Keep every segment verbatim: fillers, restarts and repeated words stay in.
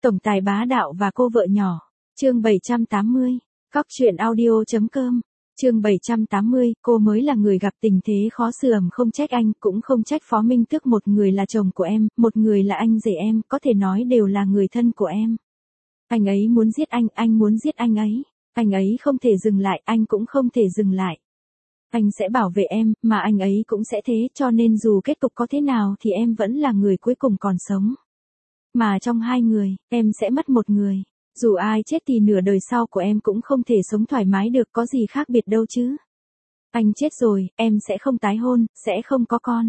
Tổng tài bá đạo và cô vợ nhỏ. Chương bảy trăm tám mươi. Cóc truyện audio.com. Chương bảy trăm tám mươi, cô mới là người gặp tình thế khó xử, không trách anh, cũng không trách Phó Minh Tước, một người là chồng của em, một người là anh rể em, có thể nói đều là người thân của em. Anh ấy muốn giết anh, anh muốn giết anh ấy. Anh ấy không thể dừng lại, anh cũng không thể dừng lại. Anh sẽ bảo vệ em, mà anh ấy cũng sẽ thế, cho nên dù kết cục có thế nào thì em vẫn là người cuối cùng còn sống. Mà trong hai người, em sẽ mất một người. Dù ai chết thì nửa đời sau của em cũng không thể sống thoải mái được, có gì khác biệt đâu chứ. Anh chết rồi, em sẽ không tái hôn, sẽ không có con.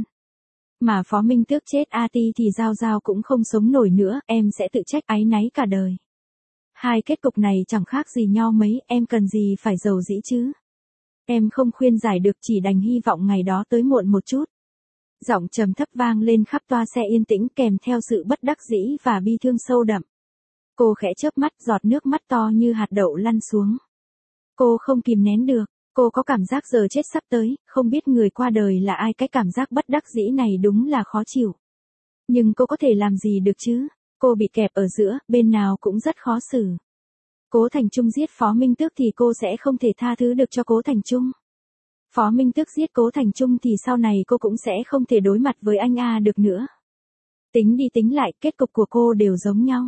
Mà Phó Minh Tước chết a ti thì Giao Giao cũng không sống nổi nữa, em sẽ tự trách áy náy cả đời. Hai kết cục này chẳng khác gì nhau mấy, em cần gì phải giàu dĩ chứ. Em không khuyên giải được, chỉ đành hy vọng ngày đó tới muộn một chút. Giọng trầm thấp vang lên khắp toa xe yên tĩnh, kèm theo sự bất đắc dĩ và bi thương sâu đậm. Cô khẽ chớp mắt, giọt nước mắt to như hạt đậu lăn xuống. Cô không kìm nén được, cô có cảm giác giờ chết sắp tới, không biết người qua đời là ai, cái cảm giác bất đắc dĩ này đúng là khó chịu. Nhưng cô có thể làm gì được chứ? Cô bị kẹp ở giữa, bên nào cũng rất khó xử. Cố Thành Trung giết Phó Minh Tước thì cô sẽ không thể tha thứ được cho Cố Thành Trung. Phó Minh Tước giết Cố Thành Trung thì sau này cô cũng sẽ không thể đối mặt với anh A được nữa. Tính đi tính lại, kết cục của cô đều giống nhau.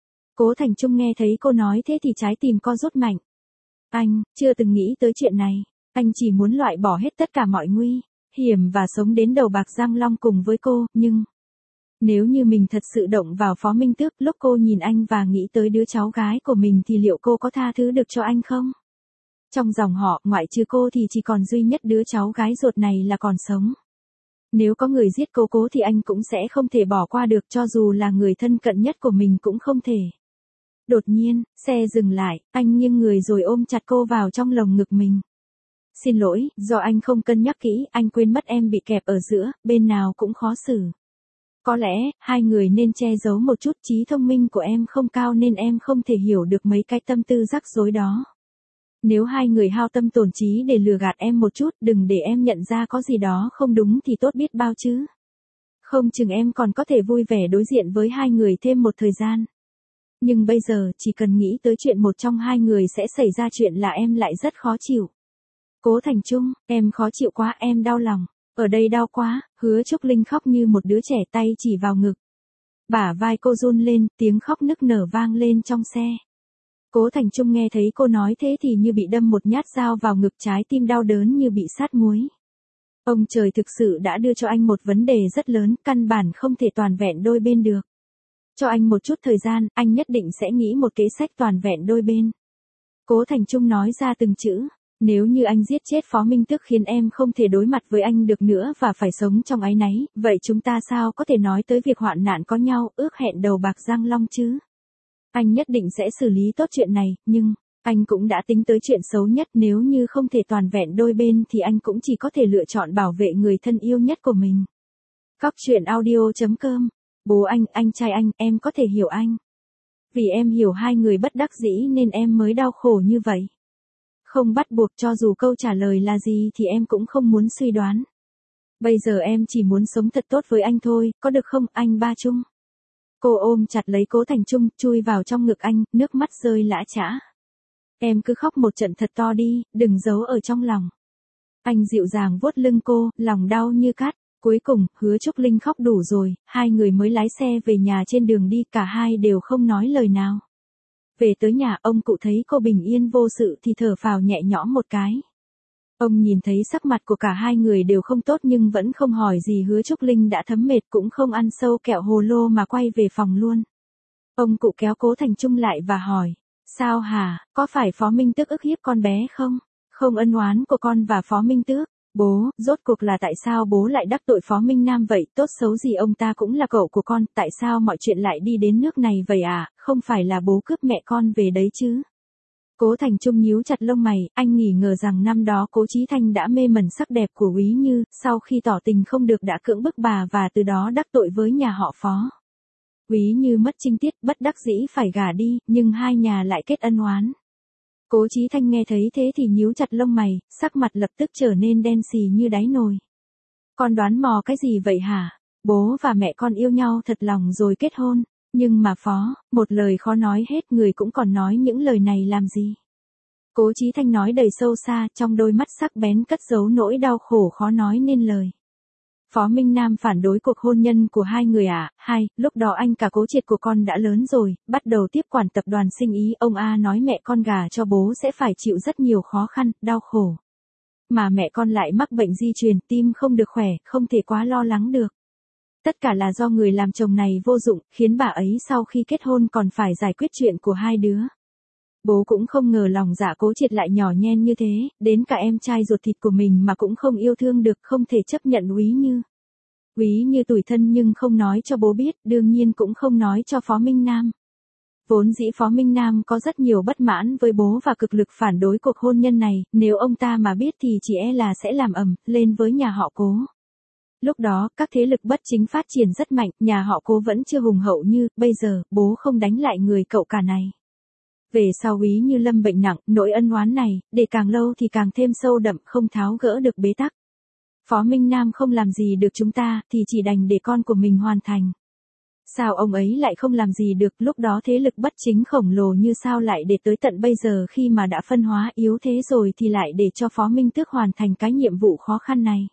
Cố Thành Trung nghe thấy cô nói thế thì trái tim co rút mạnh. Anh, chưa từng nghĩ tới chuyện này. Anh chỉ muốn loại bỏ hết tất cả mọi nguy hiểm và sống đến đầu bạc răng long cùng với cô, nhưng... Nếu như mình thật sự động vào Phó Minh Tước, lúc cô nhìn anh và nghĩ tới đứa cháu gái của mình thì liệu cô có tha thứ được cho anh không? Trong dòng họ, ngoại trừ cô thì chỉ còn duy nhất đứa cháu gái ruột này là còn sống. Nếu có người giết cô Cố thì anh cũng sẽ không thể bỏ qua được, cho dù là người thân cận nhất của mình cũng không thể. Đột nhiên, xe dừng lại, anh nghiêng người rồi ôm chặt cô vào trong lồng ngực mình. Xin lỗi, do anh không cân nhắc kỹ, anh quên mất em bị kẹp ở giữa, bên nào cũng khó xử. Có lẽ, hai người nên che giấu một chút, trí thông minh của em không cao nên em không thể hiểu được mấy cái tâm tư rắc rối đó. Nếu hai người hao tâm tổn trí để lừa gạt em một chút, đừng để em nhận ra có gì đó không đúng thì tốt biết bao chứ. Không chừng em còn có thể vui vẻ đối diện với hai người thêm một thời gian. Nhưng bây giờ, chỉ cần nghĩ tới chuyện một trong hai người sẽ xảy ra chuyện là em lại rất khó chịu. Cố Thành Trung, em khó chịu quá, em đau lòng. Ở đây đau quá, Hứa Trúc Linh khóc như một đứa trẻ, tay chỉ vào ngực. Bả vai cô run lên, tiếng khóc nức nở vang lên trong xe. Cố Thành Trung nghe thấy cô nói thế thì như bị đâm một nhát dao vào ngực, trái tim đau đớn như bị sát muối. Ông trời thực sự đã đưa cho anh một vấn đề rất lớn, căn bản không thể toàn vẹn đôi bên được. Cho anh một chút thời gian, anh nhất định sẽ nghĩ một kế sách toàn vẹn đôi bên. Cố Thành Trung nói ra từng chữ. Nếu như anh giết chết Phó Minh Tước khiến em không thể đối mặt với anh được nữa và phải sống trong áy náy, vậy chúng ta sao có thể nói tới việc hoạn nạn có nhau, ước hẹn đầu bạc răng long chứ? Anh nhất định sẽ xử lý tốt chuyện này, nhưng, anh cũng đã tính tới chuyện xấu nhất, nếu như không thể toàn vẹn đôi bên thì anh cũng chỉ có thể lựa chọn bảo vệ người thân yêu nhất của mình. Cóc truyện audio.com. Bố anh, anh trai anh, em có thể hiểu anh. Vì em hiểu hai người bất đắc dĩ nên em mới đau khổ như vậy. Không bắt buộc, cho dù câu trả lời là gì thì em cũng không muốn suy đoán. Bây giờ em chỉ muốn sống thật tốt với anh thôi, có được không, anh Ba Trung? Cô ôm chặt lấy Cố Thành Trung, chui vào trong ngực anh, nước mắt rơi lã chã. Em cứ khóc một trận thật to đi, đừng giấu ở trong lòng. Anh dịu dàng vuốt lưng cô, lòng đau như cát. Cuối cùng, Hứa Trúc Linh khóc đủ rồi, hai người mới lái xe về nhà. Trên đường đi cả hai đều không nói lời nào. Về tới nhà, ông cụ thấy cô bình yên vô sự thì thở phào nhẹ nhõm một cái. Ông nhìn thấy sắc mặt của cả hai người đều không tốt nhưng vẫn không hỏi gì. Hứa Trúc Linh đã thấm mệt cũng không ăn sâu kẹo hồ lô mà quay về phòng luôn. Ông cụ kéo Cố Thành Trung lại và hỏi, sao hả, có phải Phó Minh Tước ức hiếp con bé không? Không, ân oán của con và Phó Minh Tước. Bố, rốt cuộc là tại sao bố lại đắc tội Phó Minh Nam vậy, tốt xấu gì ông ta cũng là cậu của con, tại sao mọi chuyện lại đi đến nước này vậy à, không phải là bố cướp mẹ con về đấy chứ? Cố Thành Trung nhíu chặt lông mày, anh nghỉ ngờ rằng năm đó Cố Chí Thanh đã mê mẩn sắc đẹp của Úy Như, sau khi tỏ tình không được đã cưỡng bức bà và từ đó đắc tội với nhà họ Phó. Úy Như mất trinh tiết, bất đắc dĩ phải gả đi, nhưng hai nhà lại kết ân oán. Cố Chí Thanh nghe thấy thế thì nhíu chặt lông mày, sắc mặt lập tức trở nên đen xì như đáy nồi. Con đoán mò cái gì vậy hả? Bố và mẹ con yêu nhau thật lòng rồi kết hôn. Nhưng mà Phó, một lời khó nói hết, người cũng còn nói những lời này làm gì? Cố Chí Thanh nói đầy sâu xa, trong đôi mắt sắc bén cất giấu nỗi đau khổ khó nói nên lời. Phó Minh Nam phản đối cuộc hôn nhân của hai người à? Hai, lúc đó anh cả Cố Triệt của con đã lớn rồi, bắt đầu tiếp quản tập đoàn sinh ý, ông A nói mẹ con gả cho bố sẽ phải chịu rất nhiều khó khăn, đau khổ. Mà mẹ con lại mắc bệnh di truyền, tim không được khỏe, không thể quá lo lắng được. Tất cả là do người làm chồng này vô dụng, khiến bà ấy sau khi kết hôn còn phải giải quyết chuyện của hai đứa. Bố cũng không ngờ lòng dạ Cố Triệt lại nhỏ nhen như thế, đến cả em trai ruột thịt của mình mà cũng không yêu thương được, không thể chấp nhận Úy Như. Úy Như tủi thân nhưng không nói cho bố biết, đương nhiên cũng không nói cho Phó Minh Nam. Vốn dĩ Phó Minh Nam có rất nhiều bất mãn với bố và cực lực phản đối cuộc hôn nhân này, nếu ông ta mà biết thì chỉ e là sẽ làm ầm lên với nhà họ Cố. Lúc đó, các thế lực bất chính phát triển rất mạnh, nhà họ Cố vẫn chưa hùng hậu như, bây giờ, bố không đánh lại người cậu cả này. Về sau Úy Như lâm bệnh nặng, nỗi ân oán này, để càng lâu thì càng thêm sâu đậm, không tháo gỡ được bế tắc. Phó Minh Nam không làm gì được chúng ta, thì chỉ đành để con của mình hoàn thành. Sao ông ấy lại không làm gì được, lúc đó thế lực bất chính khổng lồ như sao lại để tới tận bây giờ khi mà đã phân hóa yếu thế rồi thì lại để cho Phó Minh Tước hoàn thành cái nhiệm vụ khó khăn này.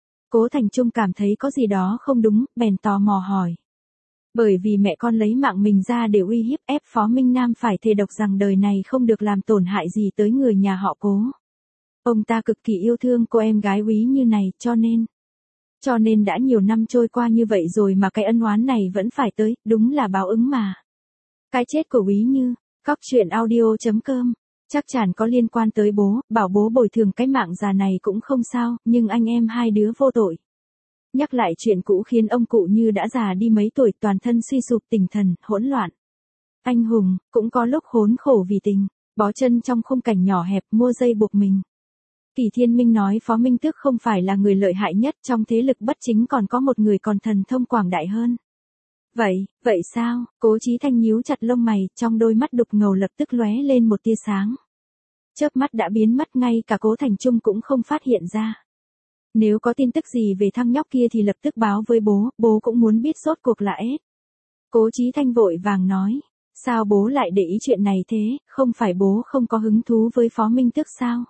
Cố Thành Trung cảm thấy có gì đó không đúng, bèn tò mò hỏi. Bởi vì mẹ con lấy mạng mình ra để uy hiếp ép Phó Minh Nam phải thề độc rằng đời này không được làm tổn hại gì tới người nhà họ Cố. Ông ta cực kỳ yêu thương cô em gái Úy Như này, cho nên... Cho nên đã nhiều năm trôi qua như vậy rồi mà cái ân oán này vẫn phải tới, đúng là báo ứng mà. Cái chết của Úy Như, Cóc Truyện Audio chấm com, chắc chắn có liên quan tới bố, bảo bố bồi thường cái mạng già này cũng không sao, nhưng anh em hai đứa vô tội. Nhắc lại chuyện cũ khiến ông cụ Như đã già đi mấy tuổi, toàn thân suy sụp, tinh thần hỗn loạn. Anh hùng, cũng có lúc khốn khổ vì tình, bó chân trong khung cảnh nhỏ hẹp, mua dây buộc mình. Kỳ Thiên Minh nói Phó Minh Tước không phải là người lợi hại nhất, trong thế lực bất chính còn có một người còn thần thông quảng đại hơn. Vậy, vậy sao? Cố Chí Thanh nhíu chặt lông mày, trong đôi mắt đục ngầu lập tức lóe lên một tia sáng. Chớp mắt đã biến mất, ngay cả Cố Thành Trung cũng không phát hiện ra. Nếu có tin tức gì về thằng nhóc kia thì lập tức báo với bố, bố cũng muốn biết rốt cuộc là ết. Cố Chí Thanh vội vàng nói, sao bố lại để ý chuyện này thế, không phải bố không có hứng thú với Phó Minh Tước sao?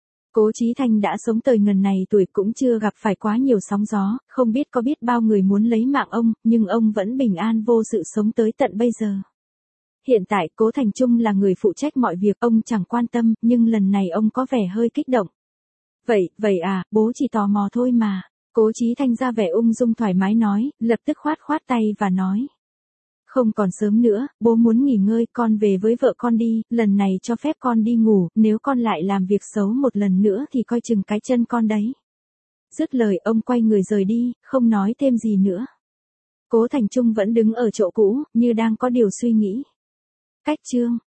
Cố Chí Thanh đã sống tới ngần này tuổi cũng chưa gặp phải quá nhiều sóng gió, không biết có biết bao người muốn lấy mạng ông, nhưng ông vẫn bình an vô sự sống tới tận bây giờ. Hiện tại Cố Thành Trung là người phụ trách mọi việc, ông chẳng quan tâm, nhưng lần này ông có vẻ hơi kích động. Vậy, vậy à, bố chỉ tò mò thôi mà. Cố Chí Thanh ra vẻ ung dung thoải mái nói, lập tức khoát khoát tay và nói. Không còn sớm nữa, bố muốn nghỉ ngơi, con về với vợ con đi, lần này cho phép con đi ngủ, nếu con lại làm việc xấu một lần nữa thì coi chừng cái chân con đấy. Dứt lời ông quay người rời đi, không nói thêm gì nữa. Cố Thành Trung vẫn đứng ở chỗ cũ, như đang có điều suy nghĩ. Cách chương